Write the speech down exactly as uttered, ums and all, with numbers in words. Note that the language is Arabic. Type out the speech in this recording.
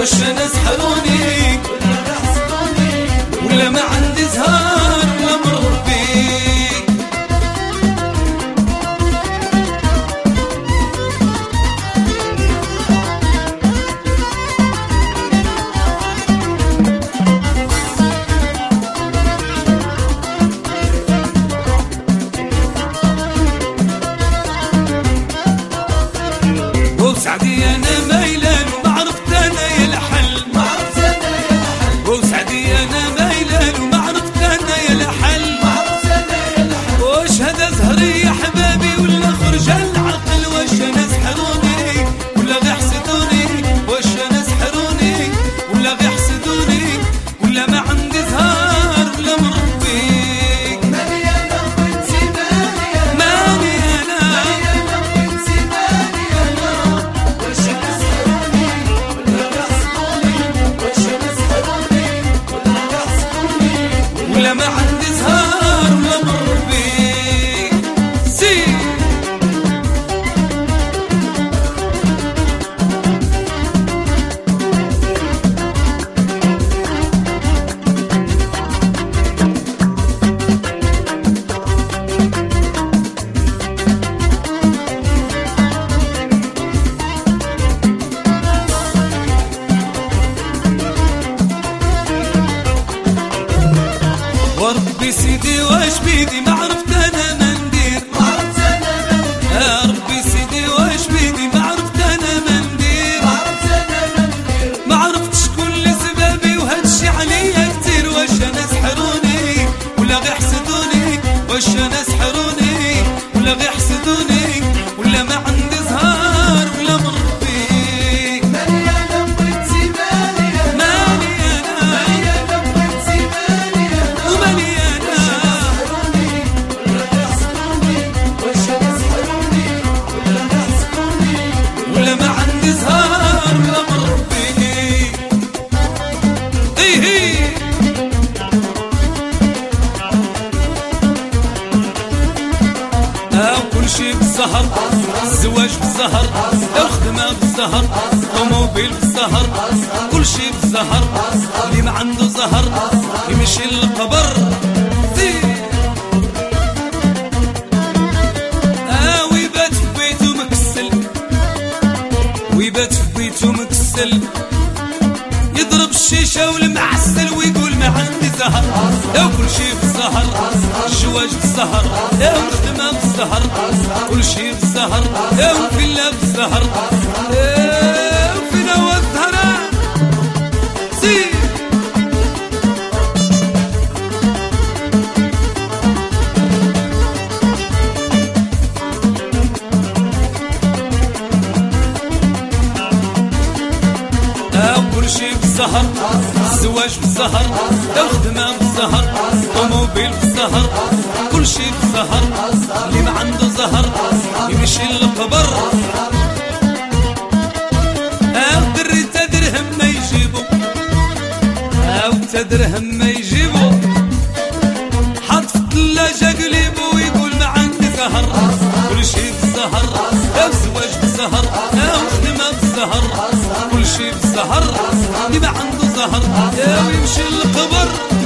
واش انا سحروني ولا ما عندي زهر ولا مربي. وسعدي انا ميلان وما عرفت انا يا الحل، ما عرفت انا يا الحل. وسعدي انا ميلان وما عرفت انا يا الحل، ما عرفت انا يا الحل. واش هذا زهري يا حبابي ولا خرج العقل؟ واش انا سحروني ولا غير حسدوني؟ واش انا سحروني ولا غير حسدوني؟ ولا ما عندي زهر ولا مربي؟ ماني انا وانتي ماني انا، ماني انا ماني انا وانتي ماني انا. واش انا سحروني ولا غير حسدوني؟ واش انا سحروني ولا غير حسدوني؟ ولا ما عندي زهر ولا مربي. سي وربي سيدي واش بيدي ما عرفت انا ما ندير، ما عرفت انا ما ندير. يا ربي سيدي واش بيدي ما عرفت انا ما ندير، ما عرفت انا ما ندير. ما عرفت شكون اللي سبابي وهادشي عليا كتير. واش انا سحروني ولا غير حسدوني؟ واش انا سحروني ولا غير حسدوني؟ ولا ما عندي زهر ولا مربي؟ ماني انا وانتي ماني انا، ماني انا ماني انا وانتي ماني انا. وماني انا سحروني ولا غير حسدوني؟ واش انا سحروني ولا غير حسدوني؟ ولا ما عندي زهر ولا مربي. ايه ايه او كل شي بالزهر، الزواج بالزهر، الخدمة بالزهر، طوموبيل بالزهر، كل شي بالزهر. اللي ما عنده زهر يمشي للقبر. اه ويبات في بيتو مكسل، ويبات في بيتو مكسل، يضرب الشيشة والمعسل ويقول ما عندي زهر. او كل شي بالزهر، الزواج بالزهر، او الخدمة بالزهر، كل شي بالزهر، او الفيلا بالزهر، او فينا والزهرة. سي او كل شي بالزهر، الزواج بالزهر، الخدمة بالزهر، طوموبيل بالزهر، كل شي بالزهر. اللي ما عنده زهر يمشي للقبر. او دري تا درهم ما يجيبو، او تا درهم ما يجيبو. حط في الثلاجة قليبو ويقول ما عندي زهر. كل شي بالزهر، او زواج بالزهر، او خدمة بالزهر، كل شي بالزهر. اللي ما عنده زهر او يمشي للقبر.